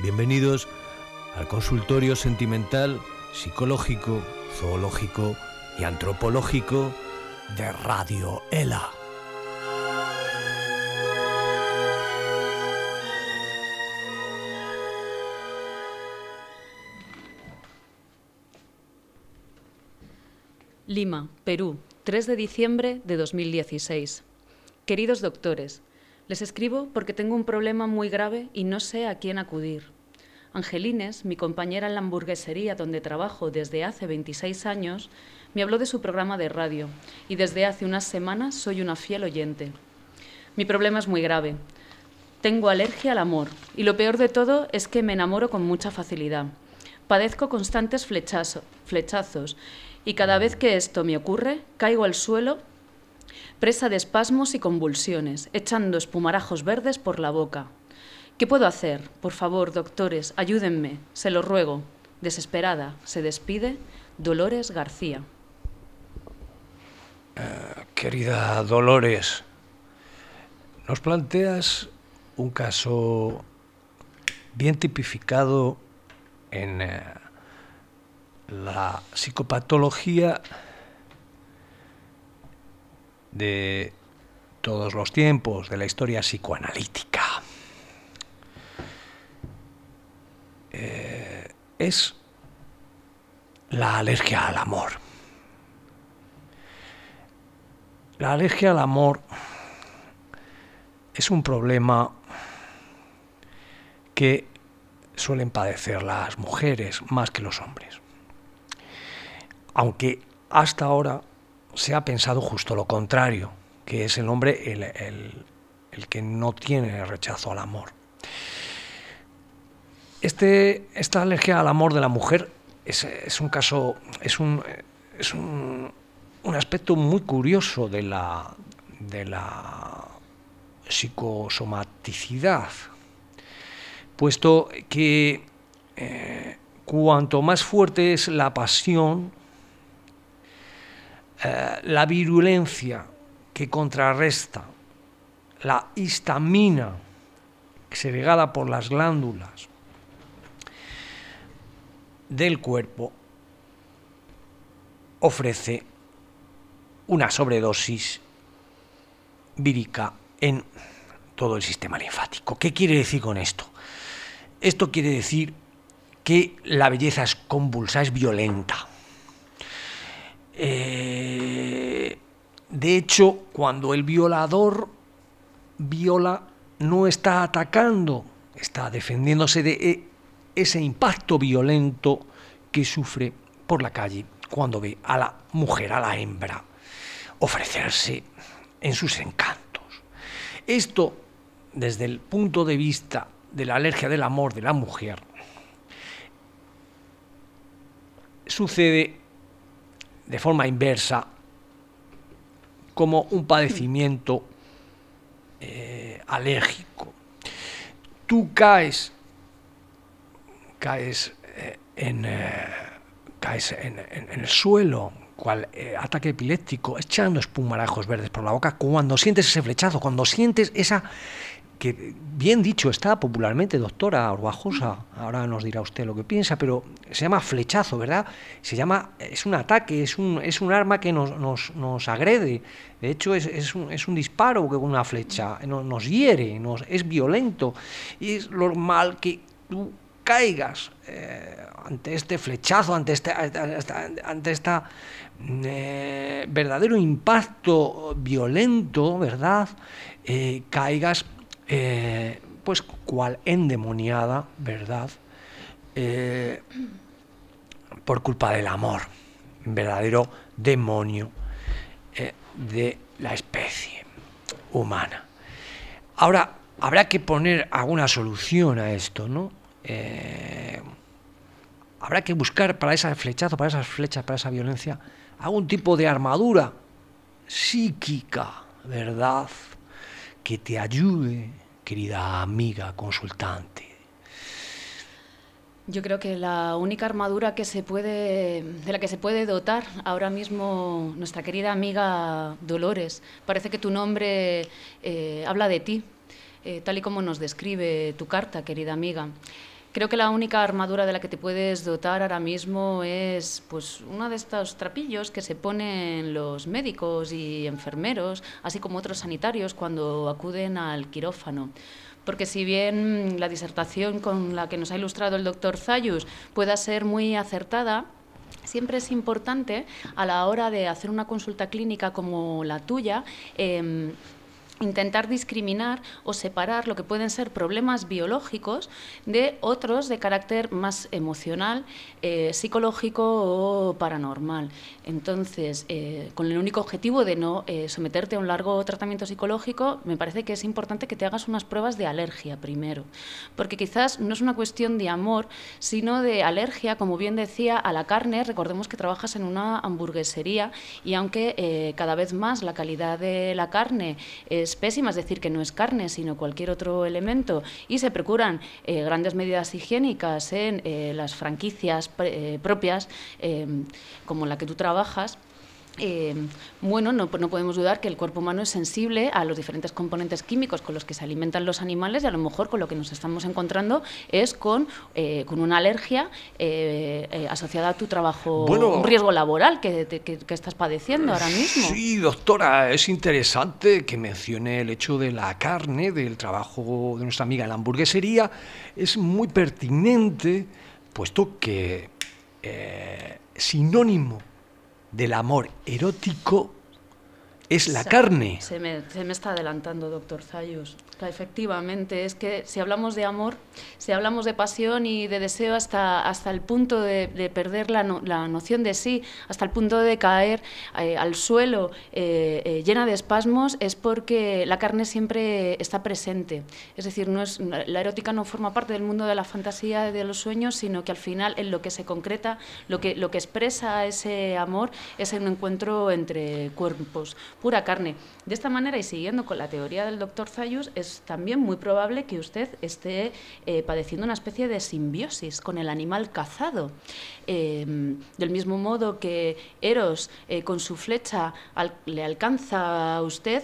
Bienvenidos al consultorio sentimental, psicológico, zoológico y antropológico de Radio ELA. Lima, Perú, 3 de diciembre de 2016. Queridos doctores, les escribo porque tengo un problema muy grave y no sé a quién acudir. Angelines, mi compañera en la hamburguesería donde trabajo desde hace 26 años, me habló de su programa de radio y desde hace unas semanas soy una fiel oyente. Mi problema es muy grave. Tengo alergia al amor y lo peor de todo es que me enamoro con mucha facilidad. Padezco constantes flechazos y cada vez que esto me ocurre, caigo al suelo, presa de espasmos y convulsiones, echando espumarajos verdes por la boca. ¿Qué puedo hacer? Por favor, doctores, ayúdenme, se lo ruego. Desesperada, se despide Dolores García. Querida Dolores, nos planteas un caso bien tipificado en la psicopatología de todos los tiempos de la historia psicoanalítica. Es la alergia al amor. La alergia al amor es un problema que suelen padecer las mujeres más que los hombres. Aunque hasta ahora se ha pensado justo lo contrario, que es el hombre el que no tiene rechazo al amor. Esta alergia al amor de la mujer es un caso, es un aspecto muy curioso de la psicosomaticidad, puesto que cuanto más fuerte es la pasión, la virulencia que contrarresta la histamina segregada por las glándulas del cuerpo, ofrece una sobredosis vírica en todo el sistema linfático. ¿Qué quiere decir con esto? Esto quiere decir que la belleza es convulsa, es violenta. De hecho, cuando el violador viola, no está atacando, está defendiéndose de ese impacto violento que sufre por la calle cuando ve a la mujer, a la hembra, ofrecerse en sus encantos. Esto, desde el punto de vista de la alergia del amor de la mujer, sucede de forma inversa como un padecimiento alérgico. Tú caes en el suelo, cual ataque epiléptico, echando espumarajos verdes por la boca, cuando sientes ese flechazo, cuando sientes esa, que bien dicho está popularmente, doctora Orbajosa, ahora nos dirá usted lo que piensa, pero se llama flechazo, ¿verdad? Es un ataque, es un arma que nos agrede. De hecho, es un disparo con una flecha, nos hiere, es violento, y es normal que tú caigas ante este flechazo, ante esta verdadero impacto violento, ¿verdad? Caigas pues cual endemoniada, ¿verdad? Por culpa del amor, verdadero demonio de la especie humana. Ahora, habrá que poner alguna solución a esto, ¿no? Habrá que buscar para ese flechazo, para esas flechas, para esa violencia, algún tipo de armadura psíquica, ¿verdad?, que te ayude, querida amiga consultante. Yo creo que la única armadura de la que se puede dotar ahora mismo nuestra querida amiga Dolores, parece que tu nombre habla de ti, tal y como nos describe tu carta, querida amiga. Creo que la única armadura de la que te puedes dotar ahora mismo es pues uno de estos trapillos que se ponen los médicos y enfermeros, así como otros sanitarios cuando acuden al quirófano. Porque si bien la disertación con la que nos ha ilustrado el doctor Zayus pueda ser muy acertada, siempre es importante a la hora de hacer una consulta clínica como la tuya, intentar discriminar o separar lo que pueden ser problemas biológicos de otros de carácter más emocional, psicológico o paranormal. Entonces, con el único objetivo de no someterte a un largo tratamiento psicológico, me parece que es importante que te hagas unas pruebas de alergia primero, porque quizás no es una cuestión de amor, sino de alergia, como bien decía, a la carne. Recordemos que trabajas en una hamburguesería y aunque cada vez más la calidad de la carne es pésima, es decir, que no es carne, sino cualquier otro elemento, y se procuran grandes medidas higiénicas en las franquicias propias, como la que tú trabajas, bueno, no podemos dudar que el cuerpo humano es sensible a los diferentes componentes químicos con los que se alimentan los animales, y a lo mejor con lo que nos estamos encontrando es con una alergia asociada a tu trabajo, Bueno, un riesgo laboral que estás padeciendo ahora mismo. Sí, doctora, es interesante que mencione el hecho de la carne, del trabajo de nuestra amiga en la hamburguesería. Es muy pertinente, puesto que sinónimo del amor erótico es la carne. Se me está adelantando, doctor Zayus. Efectivamente, es que si hablamos de amor, si hablamos de pasión y de deseo hasta el punto de perder la noción de sí, hasta el punto de caer al suelo llena de espasmos, es porque la carne siempre está presente. Es decir, la erótica no forma parte del mundo de la fantasía, de los sueños, sino que al final en lo que se concreta, lo que expresa ese amor es un encuentro entre cuerpos, pura carne. De esta manera, y siguiendo con la teoría del doctor Zayus, es también muy probable que usted esté padeciendo una especie de simbiosis con el animal cazado. Del mismo modo que Eros con su flecha le alcanza a usted,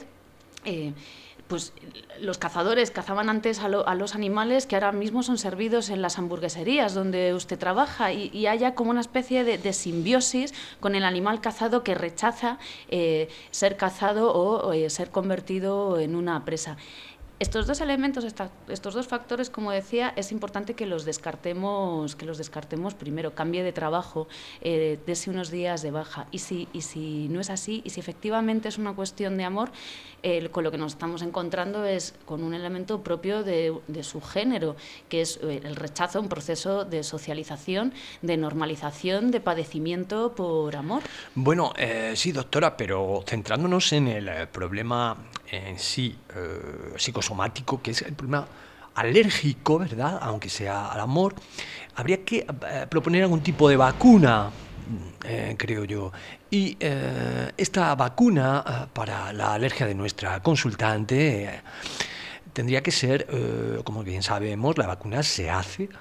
pues los cazadores cazaban antes a los animales que ahora mismo son servidos en las hamburgueserías donde usted trabaja, y haya como una especie de simbiosis con el animal cazado que rechaza ser cazado o ser convertido en una presa. Estos dos elementos, estos dos factores, como decía, es importante que los descartemos primero. Cambie de trabajo, dese unos días de baja. Y si no es así, y si efectivamente es una cuestión de amor, con lo que nos estamos encontrando es con un elemento propio de su género, que es el rechazo, un proceso de socialización, de normalización, de padecimiento por amor. Bueno, sí, doctora, pero centrándonos en el problema en sí psicosomático, que es el problema alérgico, ¿verdad? Aunque sea al amor, habría que proponer algún tipo de vacuna, creo yo. Y esta vacuna para la alergia de nuestra consultante tendría que ser, como bien sabemos, la vacuna se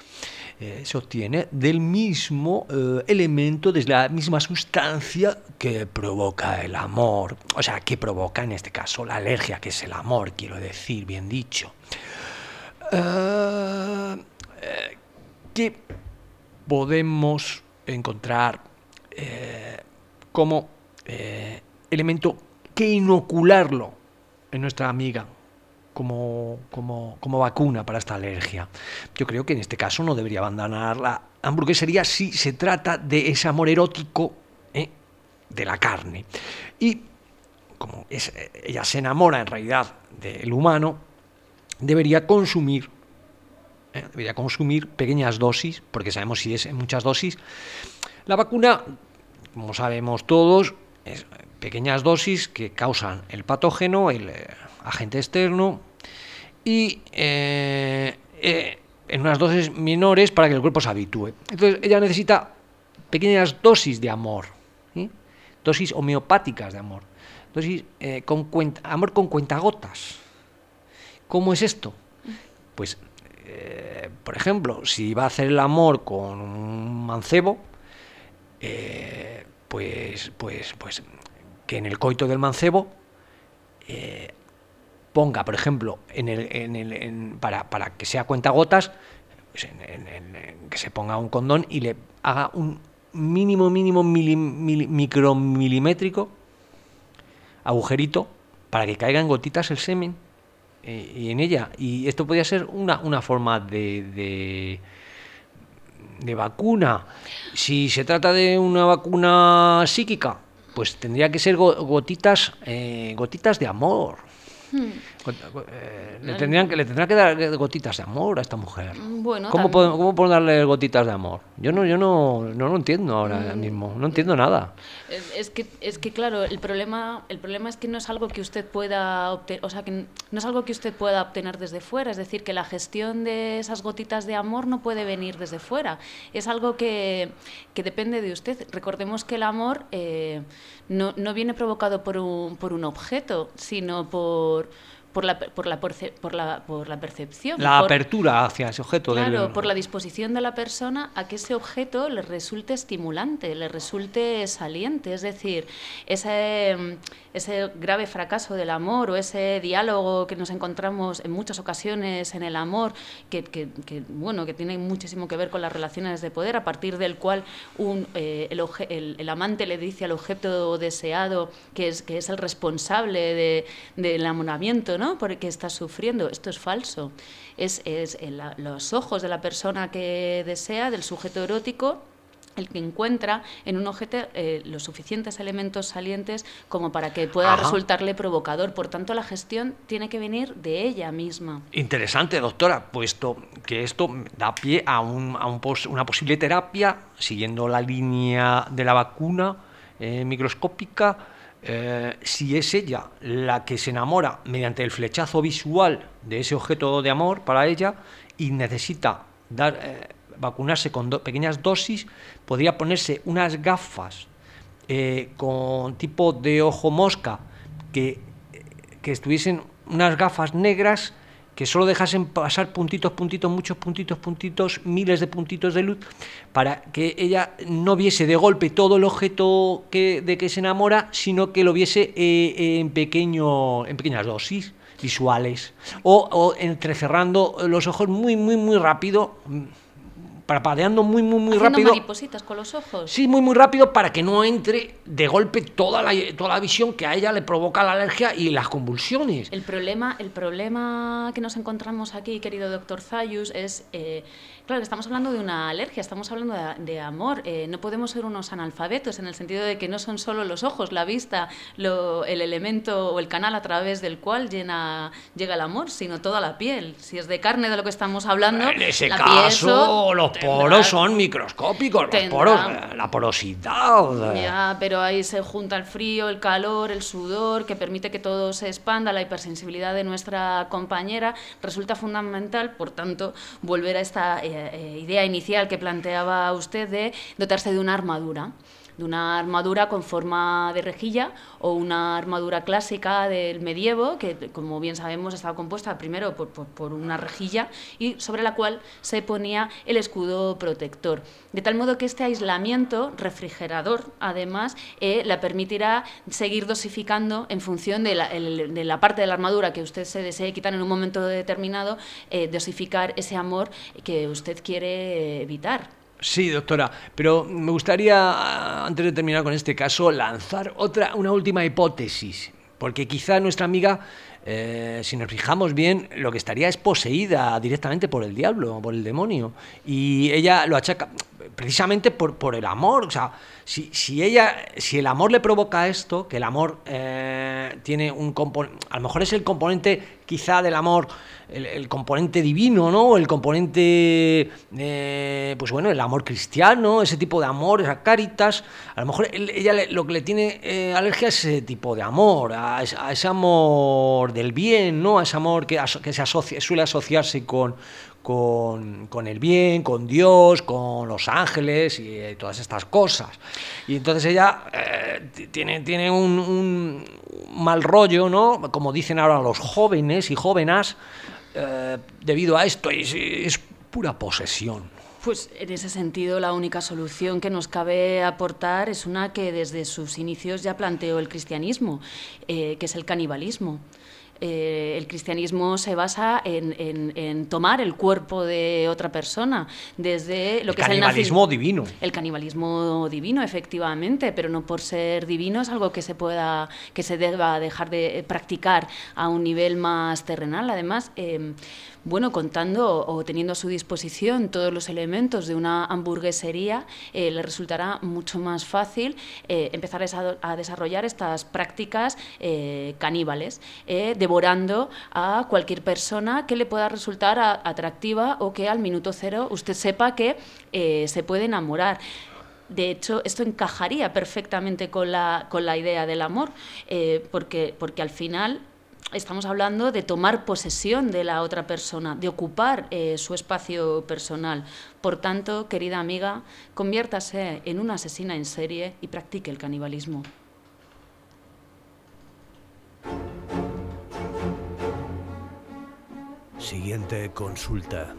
obtiene del mismo elemento, desde la misma sustancia que provoca el amor, o sea, que provoca en este caso la alergia, que es el amor, quiero decir, bien dicho. ¿Qué podemos encontrar como elemento que inocularlo en nuestra amiga como vacuna para esta alergia? Yo creo que en este caso no debería abandonar la hamburguesería si se trata de ese amor erótico de la carne. Y como ella se enamora en realidad del humano, debería consumir pequeñas dosis, porque sabemos si es en muchas dosis. La vacuna, como sabemos todos, es pequeñas dosis que causan el patógeno, el agente externo, y en unas dosis menores para que el cuerpo se habitúe. Entonces ella necesita pequeñas dosis de amor, dosis homeopáticas de amor, dosis amor con cuentagotas. ¿Cómo es esto? Pues, por ejemplo, si va a hacer el amor con un mancebo, pues que en el coito del mancebo ponga, por ejemplo, para que sea cuentagotas, pues que se ponga un condón y le haga un mínimo micromilimétrico agujerito para que caigan gotitas el semen y en ella. Y esto podría ser una forma de vacuna. Si se trata de una vacuna psíquica, pues tendría que ser gotitas de amor. Le tendrán que dar gotitas de amor a esta mujer. Bueno, ¿Cómo podemos darle gotitas de amor? Yo no lo entiendo ahora mismo. No entiendo nada. Es que claro, el problema es que no es algo que usted pueda obtener, o sea, que no es algo que usted pueda obtener desde fuera. Es decir, que la gestión de esas gotitas de amor no puede venir desde fuera. Es algo que depende de usted. Recordemos que el amor no viene provocado por un objeto, sino por la percepción. La apertura hacia ese objeto. Claro, por la disposición de la persona a que ese objeto le resulte estimulante, le resulte saliente. Es decir, ese grave fracaso del amor o ese diálogo que nos encontramos en muchas ocasiones en el amor, que tiene muchísimo que ver con las relaciones de poder, a partir del cual el amante le dice al objeto deseado que es el responsable del enamoramiento, ¿no? Porque está sufriendo. Esto es falso. Es los ojos de la persona que desea, del sujeto erótico, el que encuentra en un objeto los suficientes elementos salientes como para que pueda resultarle provocador. Por tanto, la gestión tiene que venir de ella misma. Interesante, doctora, puesto que esto da pie a una posible terapia, siguiendo la línea de la vacuna microscópica. Si es ella la que se enamora mediante el flechazo visual de ese objeto de amor para ella y necesita vacunarse con pequeñas dosis, podría ponerse unas gafas con tipo de ojo mosca que estuviesen unas gafas negras que solo dejasen pasar muchos puntitos, miles de puntitos de luz, para que ella no viese de golpe todo el objeto de que se enamora, sino que lo viese en pequeñas dosis visuales, o entrecerrando los ojos muy rápido, parpadeando muy rápido. ¿Haciendo maripositas con los ojos? Sí, muy rápido, para que no entre de golpe toda la visión que a ella le provoca la alergia y las convulsiones. El problema que nos encontramos aquí, querido doctor Zayus, es... Claro, que estamos hablando de una alergia, estamos hablando de amor. No podemos ser unos analfabetos en el sentido de que no son solo los ojos, la vista, el elemento o el canal a través del cual llega el amor, sino toda la piel. Si es de carne de lo que estamos hablando... En ese caso, los poros son microscópicos, los poros, la porosidad. Ya, pero ahí se junta el frío, el calor, el sudor, que permite que todo se expanda, la hipersensibilidad de nuestra compañera. Resulta fundamental, por tanto, volver a esta... idea inicial que planteaba usted de dotarse de una armadura con forma de rejilla o una armadura clásica del medievo que, como bien sabemos, estaba compuesta primero por una rejilla y sobre la cual se ponía el escudo protector. De tal modo que este aislamiento refrigerador, además, la permitirá seguir dosificando en función de la parte de la armadura que usted se desee quitar en un momento determinado, dosificar ese amor que usted quiere evitar. Sí, doctora, pero me gustaría, antes de terminar con este caso, lanzar una última hipótesis, porque quizá nuestra amiga, si nos fijamos bien, lo que estaría es poseída directamente por el diablo, por el demonio, y ella lo achaca precisamente por el amor. O sea, si el amor le provoca esto, que el amor tiene un componente, a lo mejor es el componente quizá del amor, el componente divino, ¿no? El componente, pues bueno, el amor cristiano, ese tipo de amor, esa caritas. A lo mejor ella lo que le tiene alergia es ese tipo de amor, a ese amor del bien, ¿no? A ese amor que suele asociarse con el bien, con Dios, con los ángeles y todas estas cosas. Y entonces ella tiene un mal rollo, ¿no? Como dicen ahora los jóvenes y jóvenes, debido a esto, es pura posesión. Pues en ese sentido la única solución que nos cabe aportar es una que desde sus inicios ya planteó el cristianismo, que es el canibalismo. El cristianismo se basa en tomar el cuerpo de otra persona, desde lo que es el canibalismo divino. El canibalismo divino, efectivamente, pero no por ser divino es algo que se deba dejar de practicar a un nivel más terrenal. Además, contando o teniendo a su disposición todos los elementos de una hamburguesería, le resultará mucho más fácil empezar a desarrollar estas prácticas caníbales, devorando a cualquier persona que le pueda resultar atractiva o que al minuto cero usted sepa que se puede enamorar. De hecho, esto encajaría perfectamente con la idea del amor, porque al final estamos hablando de tomar posesión de la otra persona, de ocupar su espacio personal. Por tanto, querida amiga, conviértase en una asesina en serie y practique el canibalismo. Siguiente consulta.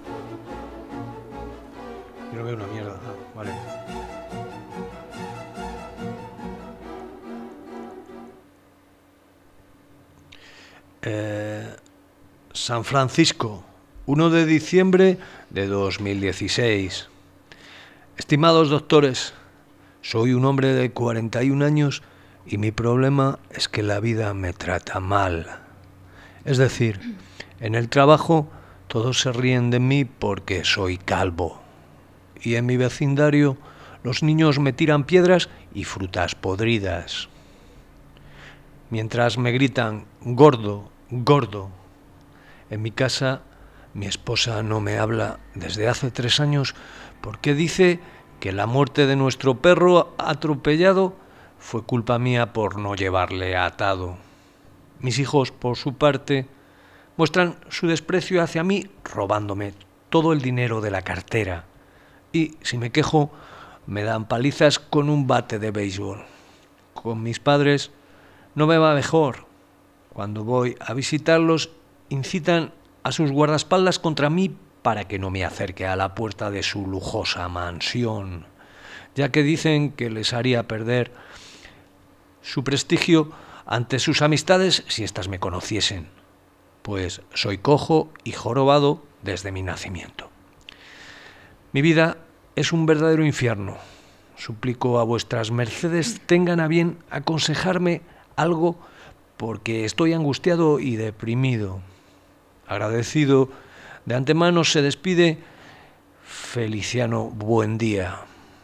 Creo que es una mierda. Vale. San Francisco, 1 de diciembre de 2016. Estimados doctores, soy un hombre de 41 años y mi problema es que la vida me trata mal. Es decir, en el trabajo todos se ríen de mí porque soy calvo. Y en mi vecindario los niños me tiran piedras y frutas podridas. Mientras me gritan gordo, gordo. En mi casa mi esposa no me habla desde hace 3 años porque dice que la muerte de nuestro perro atropellado fue culpa mía por no llevarle atado. Mis hijos, por su parte, muestran su desprecio hacia mí robándome todo el dinero de la cartera. Y si me quejo, me dan palizas con un bate de béisbol. Con mis padres no me va mejor. Cuando voy a visitarlos, incitan a sus guardaespaldas contra mí para que no me acerque a la puerta de su lujosa mansión, ya que dicen que les haría perder su prestigio ante sus amistades si éstas me conociesen, pues soy cojo y jorobado desde mi nacimiento. Mi vida es un verdadero infierno. Suplico a vuestras mercedes tengan a bien aconsejarme algo porque estoy angustiado y deprimido. Agradecido de antemano se despide Feliciano Buendía.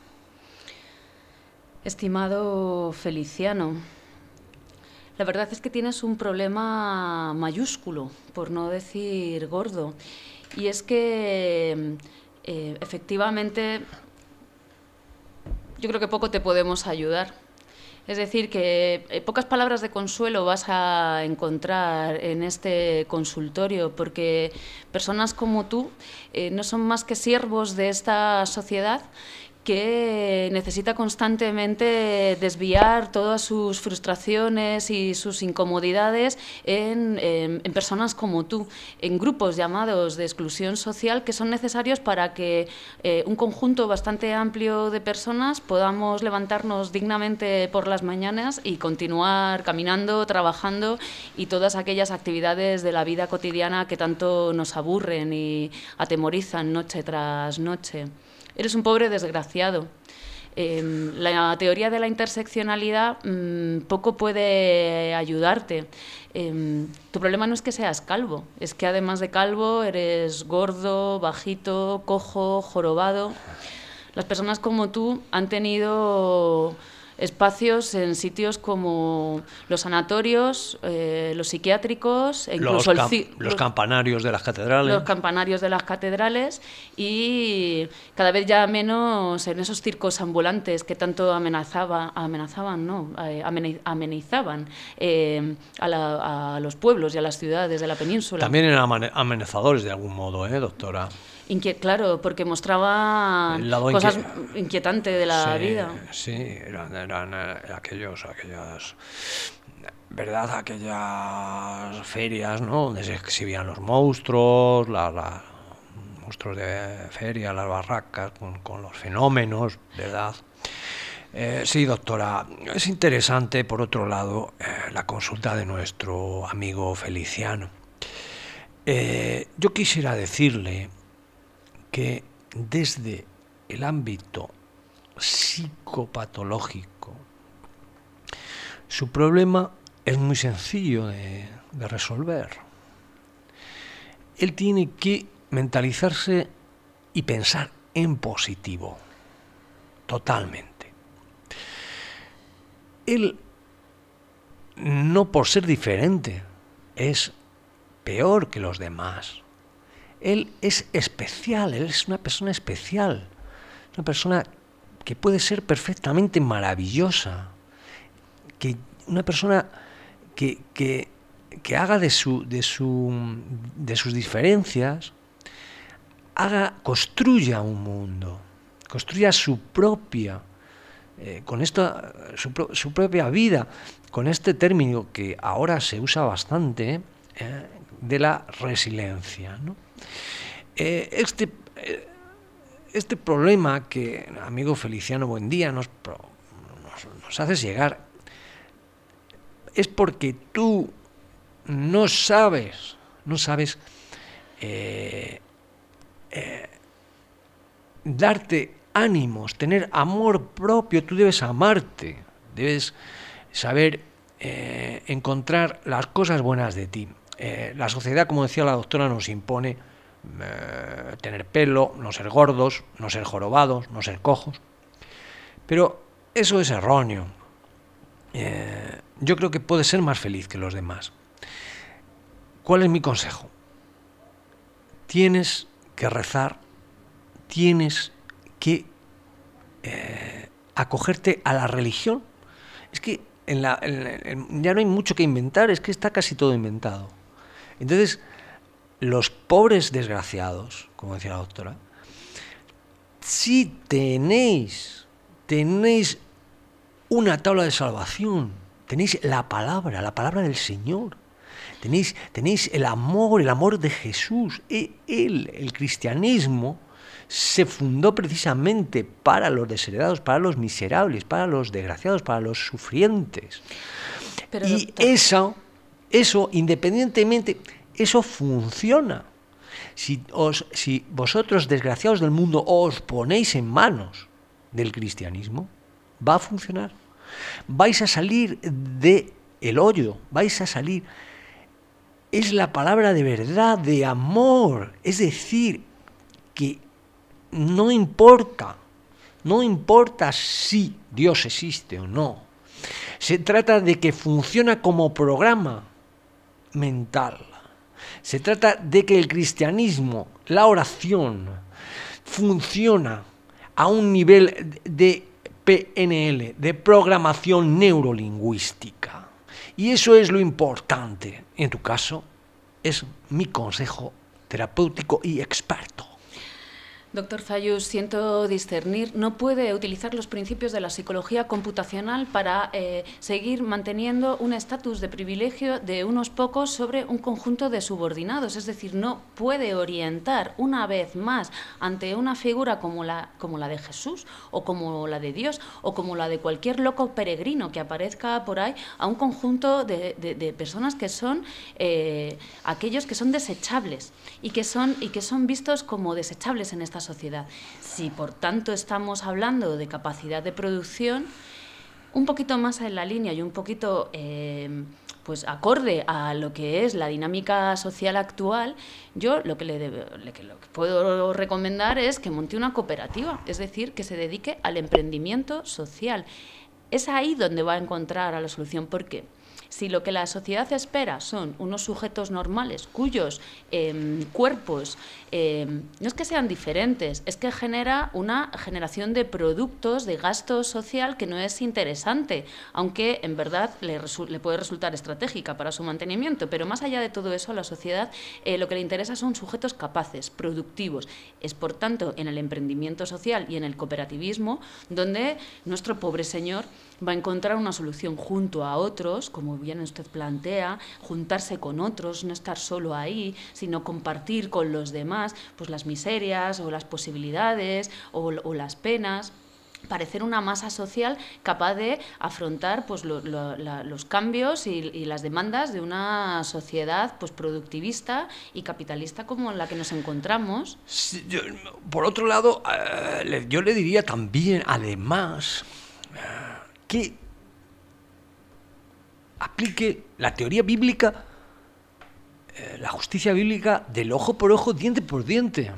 Estimado Feliciano, la verdad es que tienes un problema mayúsculo, por no decir gordo, y es que efectivamente yo creo que poco te podemos ayudar. Es decir, que pocas palabras de consuelo vas a encontrar en este consultorio, porque personas como tú no son más que siervos de esta sociedad que necesita constantemente desviar todas sus frustraciones y sus incomodidades en personas como tú, en grupos llamados de exclusión social que son necesarios para que un conjunto bastante amplio de personas podamos levantarnos dignamente por las mañanas y continuar caminando, trabajando y todas aquellas actividades de la vida cotidiana que tanto nos aburren y atemorizan noche tras noche. Eres un pobre desgraciado. La teoría de la interseccionalidad poco puede ayudarte. Tu problema no es que seas calvo, es que además de calvo eres gordo, bajito, cojo, jorobado. Las personas como tú han tenido espacios en sitios como los sanatorios, los psiquiátricos, incluso los campanarios de las catedrales. Los campanarios de las catedrales y cada vez ya menos en esos circos ambulantes que tanto amenizaban a los pueblos y a las ciudades de la península. También eran amenazadores de algún modo, doctora. Claro, porque mostraban cosas inquietantes de la vida. Sí, eran aquellas, ¿verdad? Aquellas ferias, ¿no? Donde se exhibían los monstruos, los monstruos de feria, las barracas, con los fenómenos, ¿verdad? Sí, doctora, es interesante, por otro lado, la consulta de nuestro amigo Feliciano. Yo quisiera decirle que desde el ámbito psicopatológico, su problema es muy sencillo de resolver. Él tiene que mentalizarse y pensar en positivo, totalmente. Él, no por ser diferente, es peor que los demás. Él es especial, él es una persona especial, una persona que puede ser perfectamente maravillosa, una persona que haga de sus diferencias, construya un mundo, construya su propia su propia vida, con este término que ahora se usa bastante, de la resiliencia, ¿no? Este problema que, amigo Feliciano Buendía, nos haces llegar es porque tú no sabes darte ánimos, tener amor propio. Tú debes amarte, debes saber encontrar las cosas buenas de ti. La sociedad, como decía la doctora, nos impone tener pelo, no ser gordos, no ser jorobados, no ser cojos, pero eso es erróneo. Yo creo que puedes ser más feliz que los demás. ¿Cuál es mi consejo? Tienes que rezar, tienes que acogerte a la religión. Es que ya no hay mucho que inventar, es que está casi todo inventado. Entonces, los pobres desgraciados, como decía la doctora, si tenéis una tabla de salvación, tenéis la palabra del Señor, tenéis el amor de Jesús. El cristianismo se fundó precisamente para los desheredados, para los miserables, para los desgraciados, para los sufrientes. Pero, y doctor, eso independientemente, eso funciona. Si vosotros, desgraciados del mundo, os ponéis en manos del cristianismo, va a funcionar. Vais a salir del hoyo, vais a salir. Es la palabra de verdad, de amor. Es decir, que no importa si Dios existe o no. Se trata de que funciona como programa mental. Se trata de que el cristianismo, la oración, funciona a un nivel de PNL, de programación neurolingüística. Y eso es lo importante. En tu caso, es mi consejo terapéutico y experto. Doctor Fayús, siento discernir, no puede utilizar los principios de la psicología computacional para seguir manteniendo un estatus de privilegio de unos pocos sobre un conjunto de subordinados. Es decir, no puede orientar una vez más ante una figura como la de Jesús o como la de Dios o como la de cualquier loco peregrino que aparezca por ahí a un conjunto de personas que son aquellos que son desechables y que son vistos como desechables en esta sociedad. Si por tanto estamos hablando de capacidad de producción, un poquito más en la línea y un poquito pues acorde a lo que es la dinámica social actual, yo lo que puedo recomendar es que monte una cooperativa, es decir, que se dedique al emprendimiento social. Es ahí donde va a encontrar a la solución. ¿Por qué? Si lo que la sociedad espera son unos sujetos normales cuyos cuerpos no es que sean diferentes, es que genera una generación de productos, de gasto social que no es interesante, aunque en verdad le puede resultar estratégica para su mantenimiento. Pero más allá de todo eso, a la sociedad lo que le interesa son sujetos capaces, productivos. Es por tanto en el emprendimiento social y en el cooperativismo donde nuestro pobre señor va a encontrar una solución junto a otros, como bien usted plantea, juntarse con otros, no estar solo ahí, sino compartir con los demás pues las miserias o las posibilidades o las penas. parecer una masa social capaz de afrontar pues, los cambios y las demandas de una sociedad pues, productivista y capitalista como en la que nos encontramos. Sí, por otro lado, yo le diría también, además, que aplique la teoría bíblica, la justicia bíblica del ojo por ojo, diente por diente.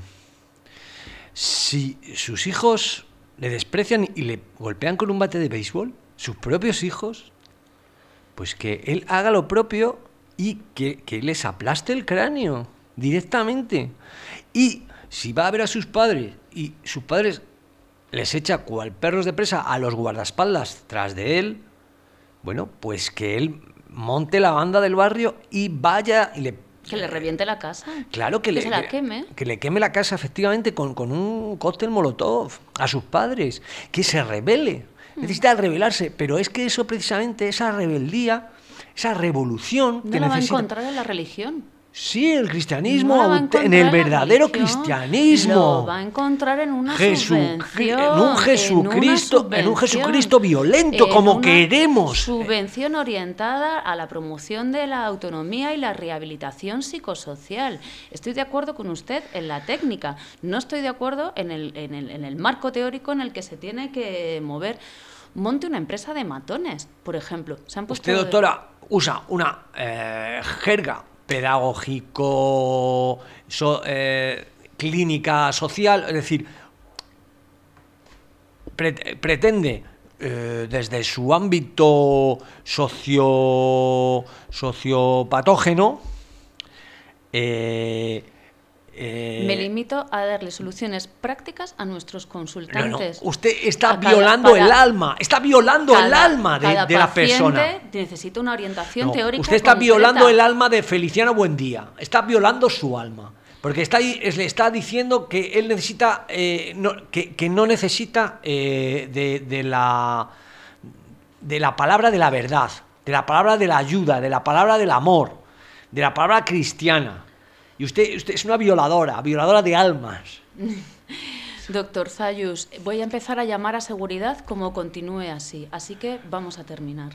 Si sus hijos le desprecian y le golpean con un bate de béisbol, sus propios hijos, pues que él haga lo propio y que les aplaste el cráneo directamente. Y si va a ver a sus padres y sus padres les echa cual perros de presa a los guardaespaldas tras de él, bueno, pues que él monte la banda del barrio y vaya y que le reviente la casa. Claro, que se la queme. Que le queme la casa, efectivamente, con un cóctel molotov a sus padres. Que se rebele. Necesita rebelarse. Pero es que eso, precisamente, esa rebeldía, esa revolución... No la va a encontrar en la religión. Sí, el cristianismo, en el verdadero cristianismo. Lo va a encontrar en una subvención. En un Jesucristo violento, como queremos. Subvención orientada a la promoción de la autonomía y la rehabilitación psicosocial. Estoy de acuerdo con usted en la técnica. No estoy de acuerdo en el marco teórico en el que se tiene que mover. Monte una empresa de matones, por ejemplo. Usted, doctora, usa una jerga pedagógico, clínica, social, es decir, pretende desde su ámbito sociopatógeno me limito a darle soluciones prácticas a nuestros consultantes. No. Usted está violando el alma, de la persona. Necesita una orientación teórica. Usted está violando el alma de Feliciano Buendía, está violando su alma, porque le está diciendo que él necesita, que no necesita de la palabra de la verdad, de la palabra de la ayuda, de la palabra del amor, de la palabra cristiana. Y usted es una violadora de almas. Doctor Zayus, voy a empezar a llamar a seguridad como continúe así. Así que vamos a terminar.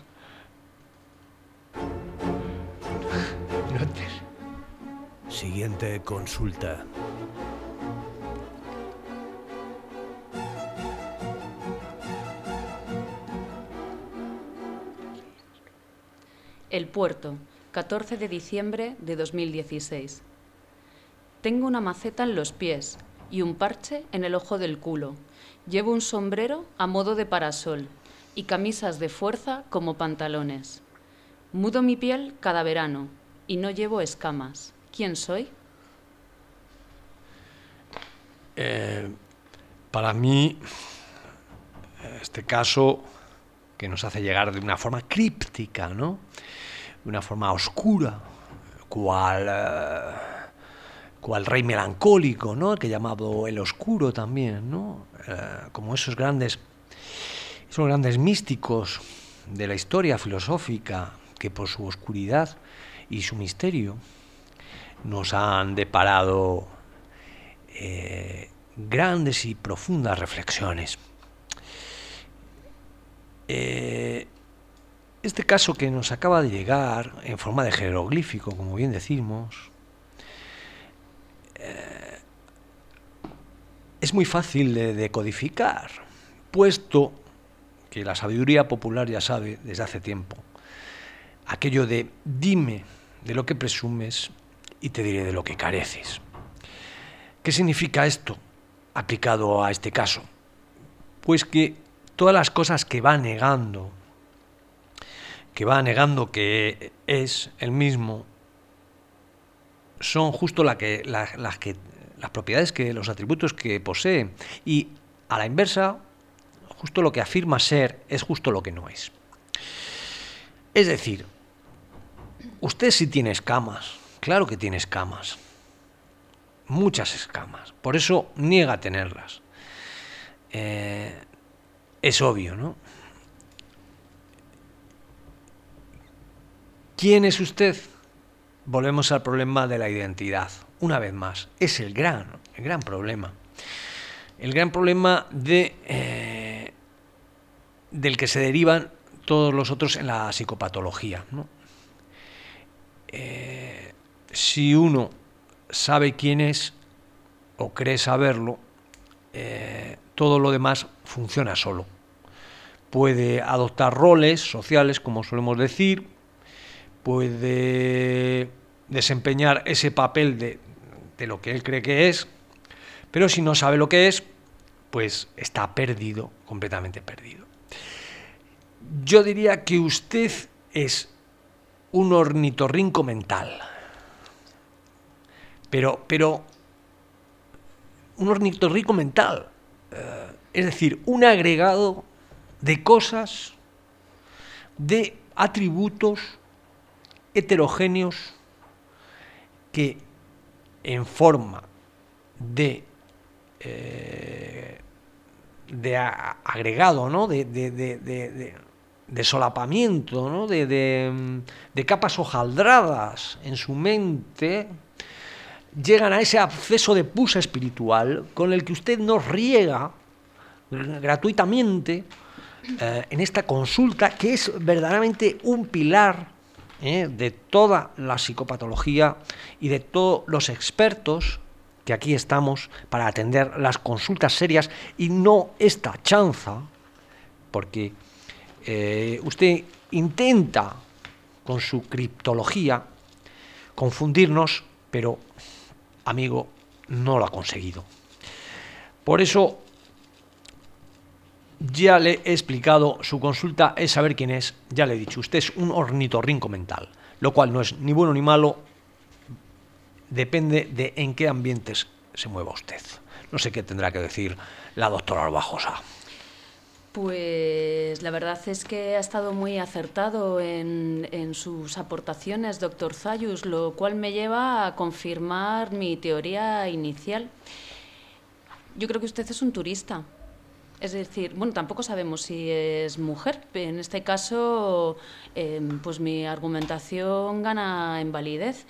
Siguiente consulta. El Puerto, 14 de diciembre de 2016. Tengo una maceta en los pies y un parche en el ojo del culo. Llevo un sombrero a modo de parasol y camisas de fuerza como pantalones. Mudo mi piel cada verano y no llevo escamas. ¿Quién soy? Para mí, este caso que nos hace llegar de una forma críptica, ¿no? De una forma oscura, cual rey melancólico, ¿no? Que llamado el oscuro también, ¿no? Como esos grandes místicos de la historia filosófica que por su oscuridad y su misterio nos han deparado grandes y profundas reflexiones. Este caso que nos acaba de llegar en forma de jeroglífico, como bien decimos, es muy fácil de decodificar, puesto que la sabiduría popular ya sabe desde hace tiempo aquello de dime de lo que presumes y te diré de lo que careces. ¿Qué significa esto aplicado a este caso? Pues que todas las cosas que va negando que es el mismo, son justo las propiedades, los atributos que posee, y a la inversa, justo lo que afirma ser es justo lo que no es. Es decir, usted sí tiene escamas, claro que tiene escamas, muchas escamas, por eso niega tenerlas. Es obvio, ¿no? ¿Quién es usted? Volvemos al problema de la identidad. Una vez más, es el gran problema. El gran problema de del que se derivan todos los otros en la psicopatología, ¿no? Si uno sabe quién es o cree saberlo, todo lo demás funciona solo. Puede adoptar roles sociales, como solemos decir, puede desempeñar ese papel de lo que él cree que es, pero si no sabe lo que es, pues está perdido, completamente perdido. Yo diría que usted es un ornitorrinco mental, pero un ornitorrinco mental, es decir, un agregado de cosas, de atributos heterogéneos que en forma de agregado, ¿no? de solapamiento, ¿no? de capas hojaldradas en su mente, llegan a ese acceso de pus espiritual con el que usted nos riega gratuitamente en esta consulta, que es verdaderamente un pilar de toda la psicopatología y de todos los expertos que aquí estamos para atender las consultas serias y no esta chanza, porque usted intenta con su criptología confundirnos, pero, amigo, no lo ha conseguido. Por eso ya le he explicado, su consulta es saber quién es, ya le he dicho, usted es un ornitorrinco mental, lo cual no es ni bueno ni malo, depende de en qué ambientes se mueva usted. No sé qué tendrá que decir la doctora Orbajosa. Pues la verdad es que ha estado muy acertado en sus aportaciones, doctor Zayus, lo cual me lleva a confirmar mi teoría inicial. Yo creo que usted es un turista. Es decir, bueno, tampoco sabemos si es mujer. En este caso, pues mi argumentación gana en validez.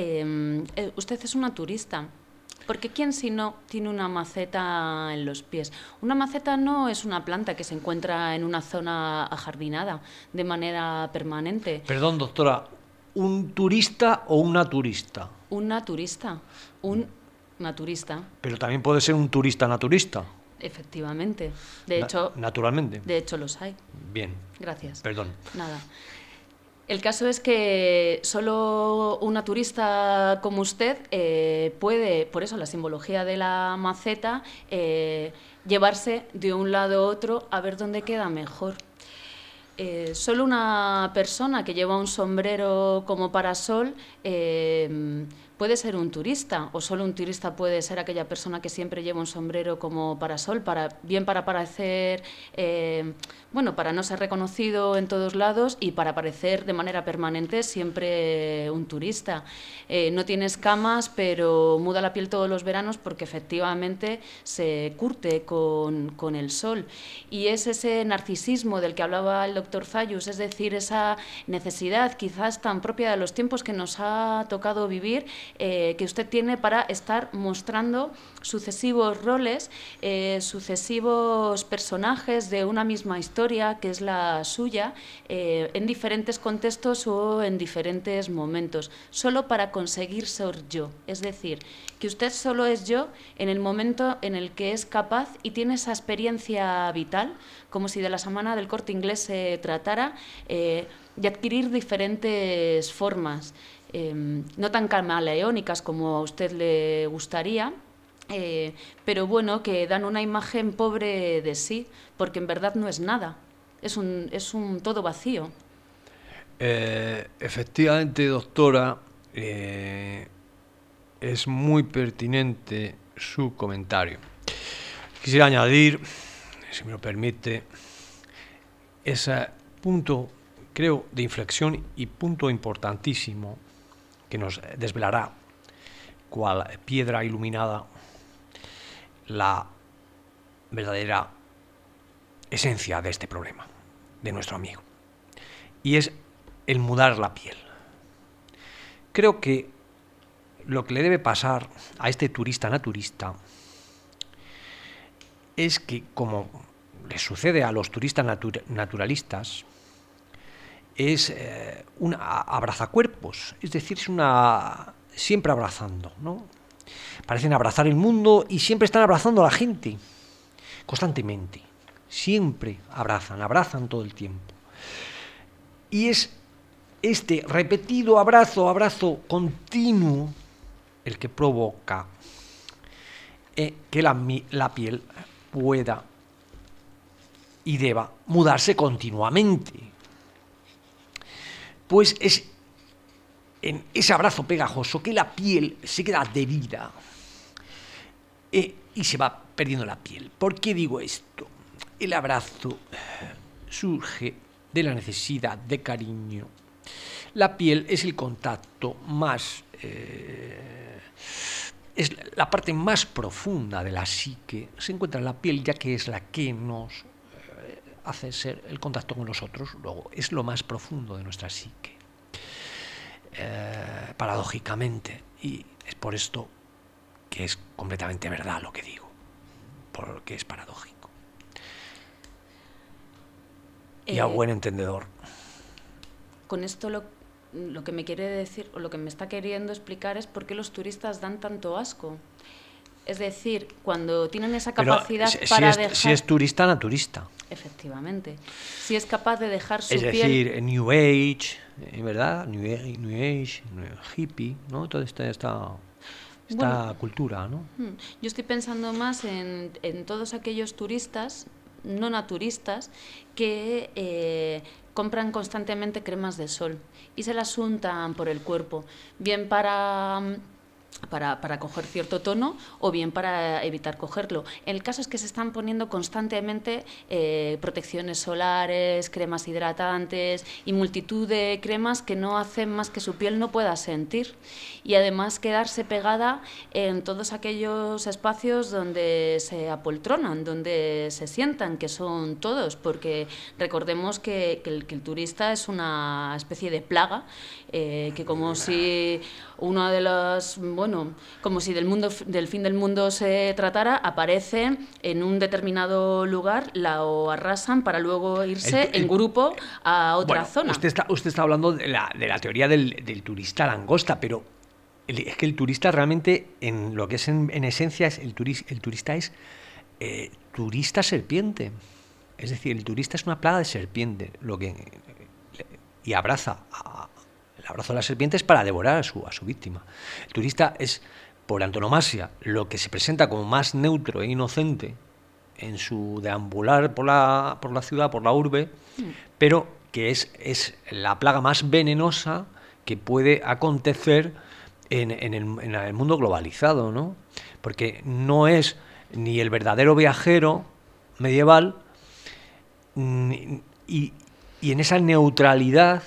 Usted es una turista. Porque ¿quién si no tiene una maceta en los pies? Una maceta no es una planta que se encuentra en una zona ajardinada de manera permanente. Perdón, doctora, ¿un turista o una turista? Un naturista. Un naturista. Pero también puede ser un turista naturista. Efectivamente. De hecho, naturalmente. De hecho, los hay. Bien. Gracias. Perdón. Nada. El caso es que solo una turista como usted puede, por eso la simbología de la maceta, llevarse de un lado a otro a ver dónde queda mejor. Solo una persona que lleva un sombrero como parasol puede ser un turista, o solo un turista puede ser aquella persona que siempre lleva un sombrero como parasol, bien para parecer, para no ser reconocido en todos lados y para parecer de manera permanente siempre un turista. No tiene escamas, pero muda la piel todos los veranos porque efectivamente se curte con el sol. Y es ese narcisismo del que hablaba el doctor Zayus, es decir, esa necesidad quizás tan propia de los tiempos que nos ha tocado vivir, que usted tiene para estar mostrando sucesivos roles, sucesivos personajes de una misma historia que es la suya, en diferentes contextos o en diferentes momentos, solo para conseguir ser yo. Es decir, que usted solo es yo en el momento en el que es capaz y tiene esa experiencia vital, como si de la semana del Corte Inglés se tratara, de adquirir diferentes formas, no tan camaleónicas como a usted le gustaría, pero bueno, que dan una imagen pobre de sí, porque en verdad no es nada, es un todo vacío. Efectivamente, doctora, es muy pertinente su comentario. Quisiera añadir, si me lo permite, ese punto, creo, de inflexión y punto importantísimo que nos desvelará, cual piedra iluminada, la verdadera esencia de este problema, de nuestro amigo. Y es el mudar la piel. Creo que lo que le debe pasar a este turista naturista es que, como les sucede a los turistas naturalistas, es un abrazacuerpos, es decir, es una siempre abrazando, ¿no? Parecen abrazar el mundo y siempre están abrazando a la gente, constantemente, siempre abrazan todo el tiempo. Y es este repetido abrazo continuo el que provoca que la piel pueda y deba mudarse continuamente. Pues es en ese abrazo pegajoso que la piel se queda adherida y se va perdiendo la piel. ¿Por qué digo esto? El abrazo surge de la necesidad de cariño. La piel es el contacto más... es la parte más profunda de la psique. Se encuentra en la piel, ya que es la que nos hace ser el contacto con nosotros. Luego, es lo más profundo de nuestra psique. Paradójicamente. Y es por esto que es completamente verdad lo que digo. Porque es paradójico. Y a buen entendedor. Con esto lo que me quiere decir, o lo que me está queriendo explicar, es por qué los turistas dan tanto asco. Es decir, cuando tienen esa capacidad para dejar... Si es turista, naturista. Efectivamente. Si es capaz de dejar su piel... Es piel... decir, New Age, ¿verdad? New Age, hippie, ¿no? Toda esta cultura, ¿no? Yo estoy pensando más en todos aquellos turistas, no naturistas, que compran constantemente cremas de sol y se las untan por el cuerpo, bien para coger cierto tono o bien para evitar cogerlo. El caso es que se están poniendo constantemente protecciones solares, cremas hidratantes y multitud de cremas que no hacen más que su piel no pueda sentir, y además quedarse pegada en todos aquellos espacios donde se apoltronan, donde se sientan, que son todos, porque recordemos que el turista es una especie de plaga, que como si una de las... Bueno, como si del fin del mundo se tratara, aparece en un determinado lugar, lo arrasan para luego irse en grupo a otra zona. Usted está hablando de la teoría del turista langosta, pero es que el turista realmente, en lo que es en esencia, el turista es turista serpiente. Es decir, el turista es una plaga de serpiente, y abraza el abrazo de la serpiente es para devorar a su víctima. El turista es, por antonomasia, lo que se presenta como más neutro e inocente en su deambular por la ciudad, por la urbe, pero que es la plaga más venenosa que puede acontecer en el mundo globalizado, ¿no? Porque no es ni el verdadero viajero medieval, y en esa neutralidad,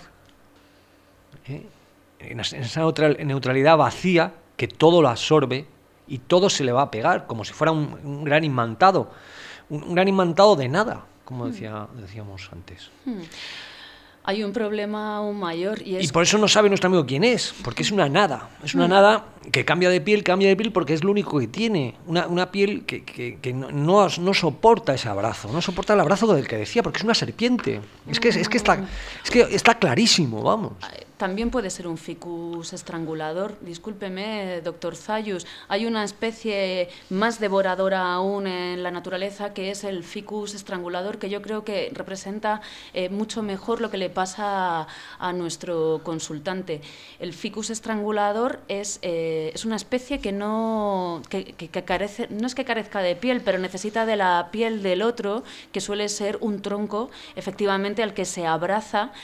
en esa neutralidad vacía que todo lo absorbe y todo se le va a pegar, como si fuera un gran imantado, un gran imantado de nada, como decíamos antes. Hay un problema aún mayor y por eso no sabe nuestro amigo quién es, porque es una nada que cambia de piel porque es lo único que tiene, una piel que no soporta ese abrazo, no soporta el abrazo del que decía, porque es una serpiente. Es que está clarísimo, vamos. También puede ser un ficus estrangulador. Discúlpeme, doctor Zayus. Hay una especie más devoradora aún en la naturaleza, que es el ficus estrangulador, que yo creo que representa mucho mejor lo que le pasa a nuestro consultante. El ficus estrangulador es una especie que carece, no es que carezca de piel, pero necesita de la piel del otro, que suele ser un tronco, efectivamente, al que se abraza,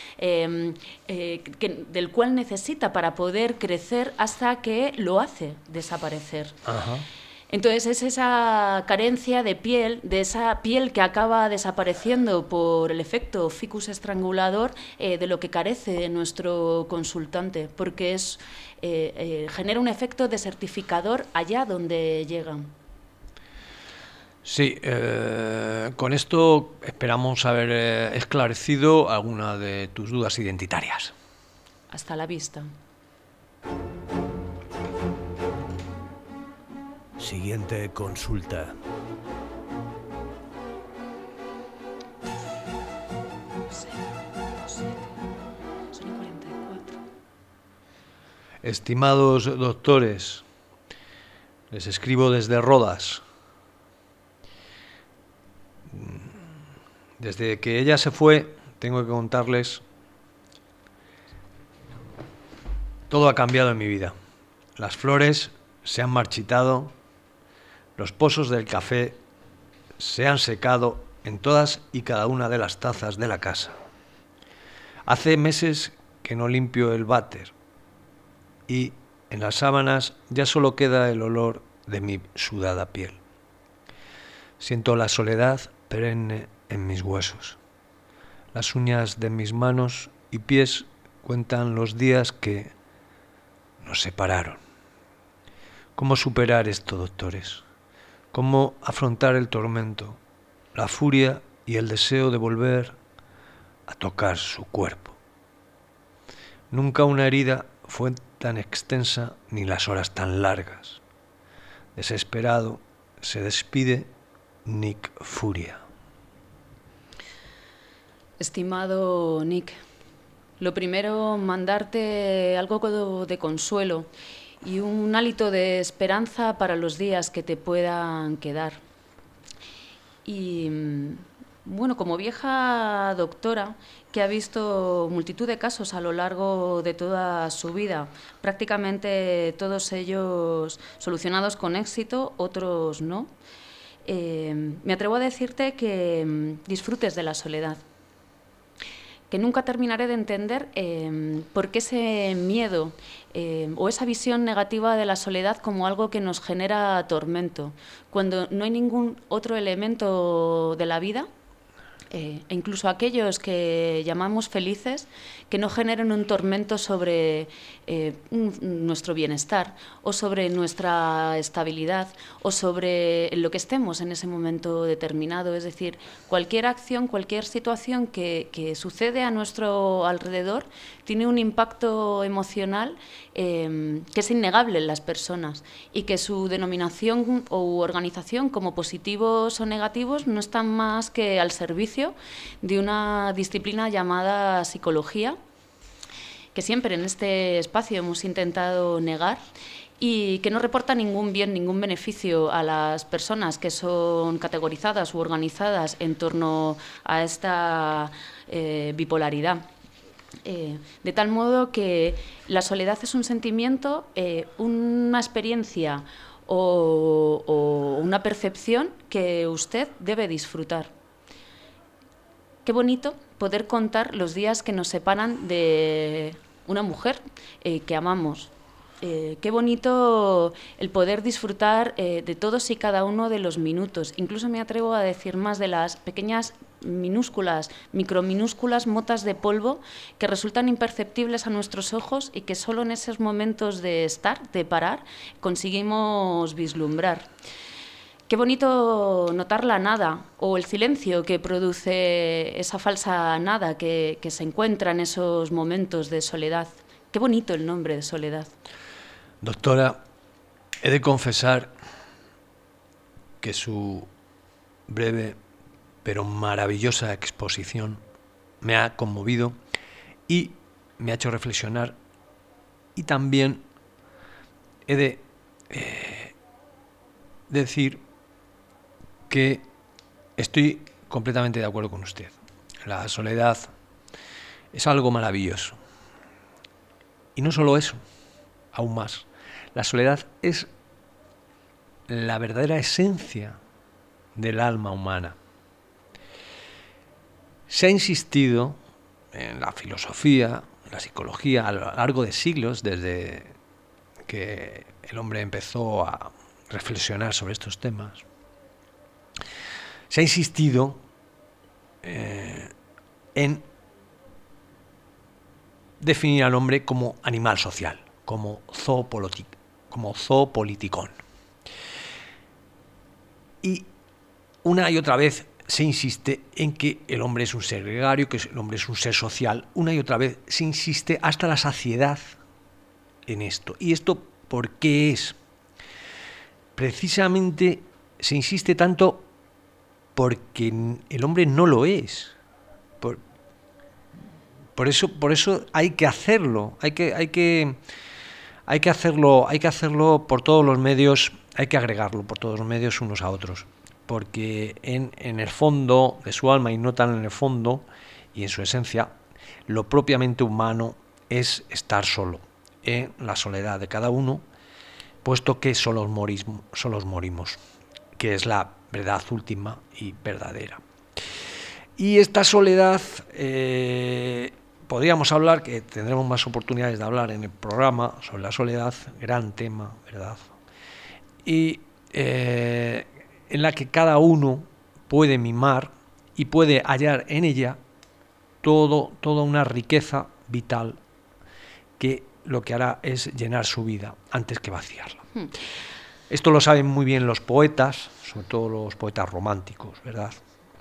del cual necesita para poder crecer hasta que lo hace desaparecer. Ajá. Entonces es esa carencia de piel, de esa piel que acaba desapareciendo por el efecto ficus estrangulador, de lo que carece nuestro consultante, porque genera un efecto desertificador allá donde llega. Sí, con esto esperamos haber esclarecido alguna de tus dudas identitarias. Hasta la vista. Siguiente consulta. Estimados doctores, les escribo desde Rodas. Desde que ella se fue, tengo que contarles, todo ha cambiado en mi vida. Las flores se han marchitado, los pozos del café se han secado en todas y cada una de las tazas de la casa. Hace meses que no limpio el váter y en las sábanas ya solo queda el olor de mi sudada piel. Siento la soledad perenne en mis huesos. Las uñas de mis manos y pies cuentan los días que nos separaron. ¿Cómo superar esto, doctores? ¿Cómo afrontar el tormento, la furia y el deseo de volver a tocar su cuerpo? Nunca una herida fue tan extensa ni las horas tan largas. Desesperado, se despide Nick Furia. Estimado Nick, lo primero, mandarte algo de consuelo y un hálito de esperanza para los días que te puedan quedar. Y bueno, como vieja doctora que ha visto multitud de casos a lo largo de toda su vida, prácticamente todos ellos solucionados con éxito, otros no, me atrevo a decirte que disfrutes de la soledad. Que nunca terminaré de entender por qué ese miedo o esa visión negativa de la soledad como algo que nos genera tormento, cuando no hay ningún otro elemento de la vida, e incluso aquellos que llamamos felices, que no generen un tormento sobre nuestro bienestar o sobre nuestra estabilidad o sobre lo que estemos en ese momento determinado. Es decir, cualquier acción, cualquier situación que sucede a nuestro alrededor tiene un impacto emocional que es innegable en las personas y que su denominación o organización como positivos o negativos no están más que al servicio de una disciplina llamada psicología, que siempre en este espacio hemos intentado negar y que no reporta ningún bien, ningún beneficio a las personas que son categorizadas u organizadas en torno a esta bipolaridad. De tal modo que la soledad es un sentimiento, una experiencia o una percepción que usted debe disfrutar. Qué bonito poder contar los días que nos separan de una mujer que amamos. Qué bonito el poder disfrutar de todos y cada uno de los minutos. Incluso me atrevo a decir más, de las pequeñas, minúsculas, microminúsculas motas de polvo que resultan imperceptibles a nuestros ojos y que solo en esos momentos de estar, de parar, conseguimos vislumbrar. Qué bonito notar la nada o el silencio que produce esa falsa nada que se encuentra en esos momentos de soledad. Qué bonito el nombre de soledad. Doctora, he de confesar que su breve pero maravillosa exposición me ha conmovido y me ha hecho reflexionar, y también he de decir que estoy completamente de acuerdo con usted. La soledad es algo maravilloso. Y no solo eso, aún más. La soledad es la verdadera esencia del alma humana. Se ha insistido en la filosofía, en la psicología, a lo largo de siglos, desde que el hombre empezó a reflexionar sobre estos temas. Se ha insistido en definir al hombre como animal social, como zoopoliticón. Y una y otra vez se insiste en que el hombre es un ser gregario, que el hombre es un ser social. Una y otra vez se insiste hasta la saciedad en esto. ¿Y esto por qué es? Precisamente se insiste tanto porque el hombre no lo es. Por eso hay que hacerlo, hay hay que hacerlo por todos los medios, hay que agregarlo por todos los medios unos a otros, porque en el fondo de su alma, y no tan en el fondo y en su esencia, lo propiamente humano es estar solo, en la soledad de cada uno, puesto que solos morimos, que es la verdad última y verdadera. Y esta soledad, podríamos hablar, que tendremos más oportunidades de hablar en el programa sobre la soledad, gran tema, ¿verdad? Y en la que cada uno puede mimar y puede hallar en ella toda una riqueza vital que lo que hará es llenar su vida antes que vaciarla. Esto lo saben muy bien los poetas, sobre todo los poetas románticos, ¿verdad?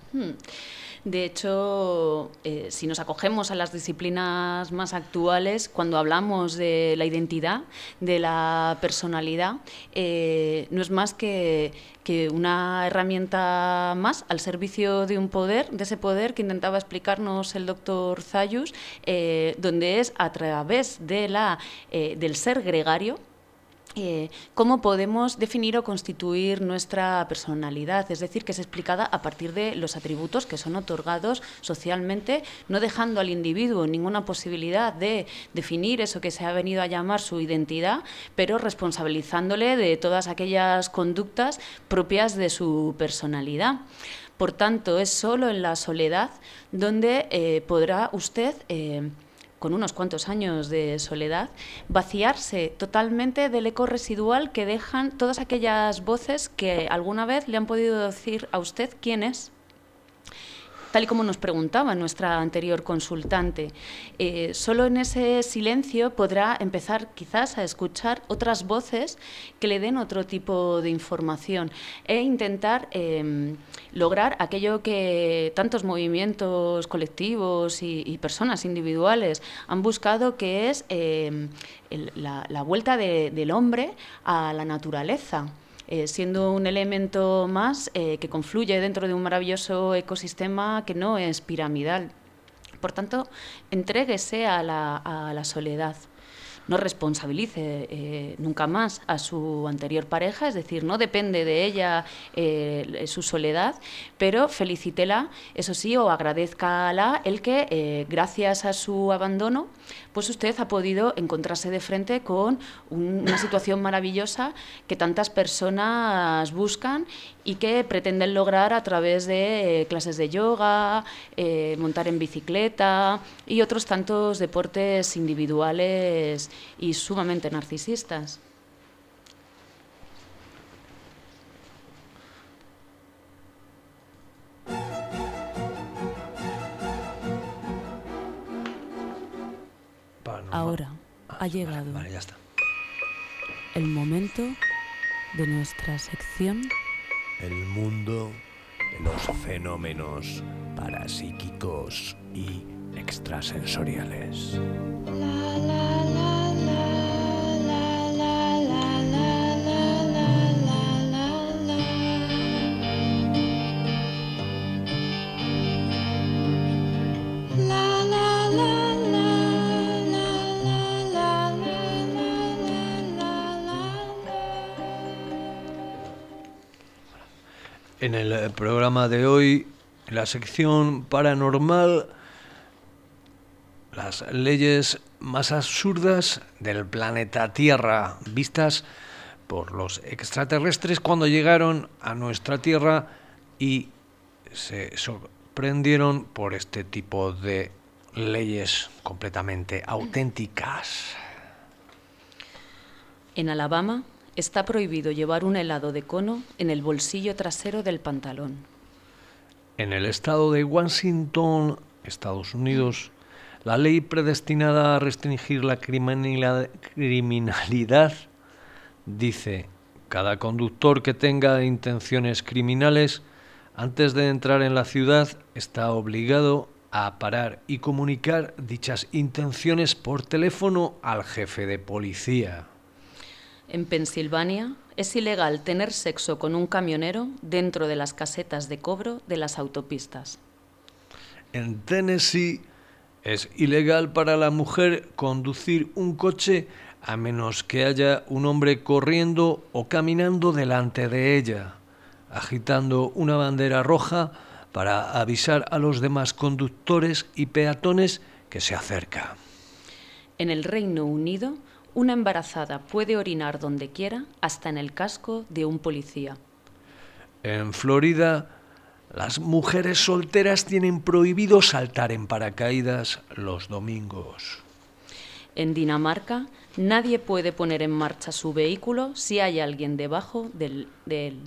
De hecho, si nos acogemos a las disciplinas más actuales, cuando hablamos de la identidad, de la personalidad, no es más que una herramienta más al servicio de un poder, de ese poder que intentaba explicarnos el doctor Zayus, donde es a través del ser gregario, cómo podemos definir o constituir nuestra personalidad, es decir, que es explicada a partir de los atributos que son otorgados socialmente, no dejando al individuo ninguna posibilidad de definir eso que se ha venido a llamar su identidad, pero responsabilizándole de todas aquellas conductas propias de su personalidad. Por tanto, es solo en la soledad donde podrá usted, con unos cuantos años de soledad, vaciarse totalmente del eco residual que dejan todas aquellas voces que alguna vez le han podido decir a usted quién es. Tal y como nos preguntaba nuestra anterior consultante, solo en ese silencio podrá empezar quizás a escuchar otras voces que le den otro tipo de información e intentar lograr aquello que tantos movimientos colectivos y personas individuales han buscado, que es la vuelta del hombre a la naturaleza. Siendo un elemento más que confluye dentro de un maravilloso ecosistema que no es piramidal. Por tanto, entréguese a la soledad. No responsabilice nunca más a su anterior pareja, es decir, no depende de ella su soledad, pero felicítela, eso sí, o agradézcala el que gracias a su abandono, pues usted ha podido encontrarse de frente con una situación maravillosa que tantas personas buscan y que pretenden lograr a través de clases de yoga, montar en bicicleta y otros tantos deportes individuales y sumamente narcisistas. Ahora ha llegado Vale, ya está. el momento de nuestra sección El mundo de los fenómenos parapsíquicos y extrasensoriales. En el programa de hoy, en la sección paranormal, las leyes más absurdas del planeta Tierra, vistas por los extraterrestres cuando llegaron a nuestra Tierra y se sorprendieron por este tipo de leyes completamente auténticas. En Alabama está prohibido llevar un helado de cono en el bolsillo trasero del pantalón. En el estado de Washington, Estados Unidos, la ley predestinada a restringir la criminalidad dice: cada conductor que tenga intenciones criminales antes de entrar en la ciudad está obligado a parar y comunicar dichas intenciones por teléfono al jefe de policía. En Pensilvania es ilegal tener sexo con un camionero dentro de las casetas de cobro de las autopistas. En Tennessee es ilegal para la mujer conducir un coche a menos que haya un hombre corriendo o caminando delante de ella, agitando una bandera roja para avisar a los demás conductores y peatones que se acerca. En el Reino Unido, una embarazada puede orinar donde quiera, hasta en el casco de un policía. En Florida, las mujeres solteras tienen prohibido saltar en paracaídas los domingos. En Dinamarca, nadie puede poner en marcha su vehículo si hay alguien debajo de él.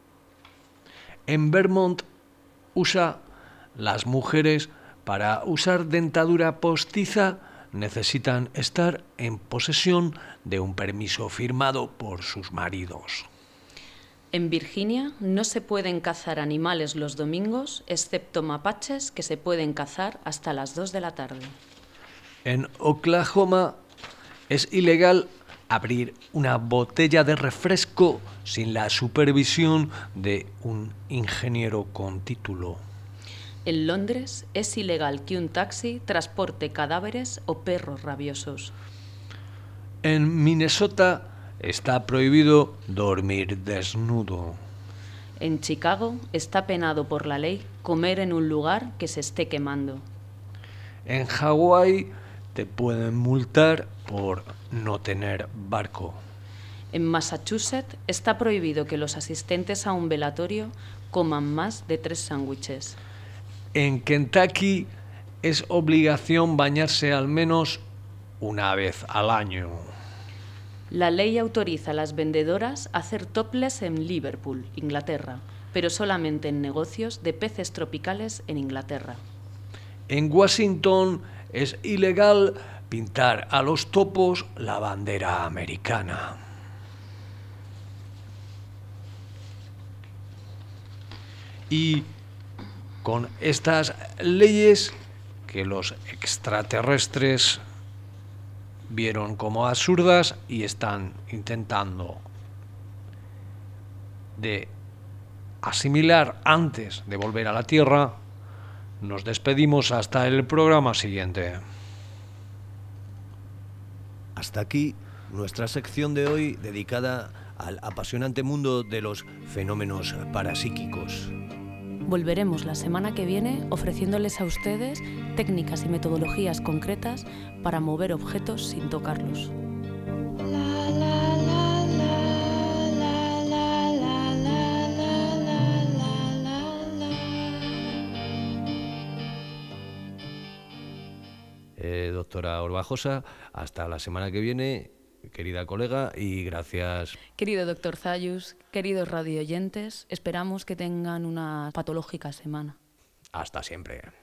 En Vermont, USA, las mujeres, para usar dentadura postiza, necesitan estar en posesión de un permiso firmado por sus maridos. En Virginia no se pueden cazar animales los domingos, excepto mapaches que se pueden cazar hasta las 2 de la tarde. En Oklahoma es ilegal abrir una botella de refresco sin la supervisión de un ingeniero con título. En Londres es ilegal que un taxi transporte cadáveres o perros rabiosos. En Minnesota está prohibido dormir desnudo. En Chicago está penado por la ley comer en un lugar que se esté quemando. En Hawái te pueden multar por no tener barco. En Massachusetts está prohibido que los asistentes a un velatorio coman más de 3 sándwiches. En Kentucky es obligación bañarse al menos una vez al año. La ley autoriza a las vendedoras a hacer topless en Liverpool, Inglaterra, pero solamente en negocios de peces tropicales en Inglaterra. En Washington es ilegal pintar a los topos la bandera americana. Y con estas leyes que los extraterrestres vieron como absurdas y están intentando de asimilar antes de volver a la Tierra, nos despedimos hasta el programa siguiente. Hasta aquí nuestra sección de hoy dedicada al apasionante mundo de los fenómenos parapsíquicos. Volveremos la semana que viene ofreciéndoles a ustedes técnicas y metodologías concretas para mover objetos sin tocarlos. Doctora Orbajosa, hasta la semana que viene, querida colega, y gracias. Querido doctor Zayus, queridos radioyentes, esperamos que tengan una patológica semana. Hasta siempre.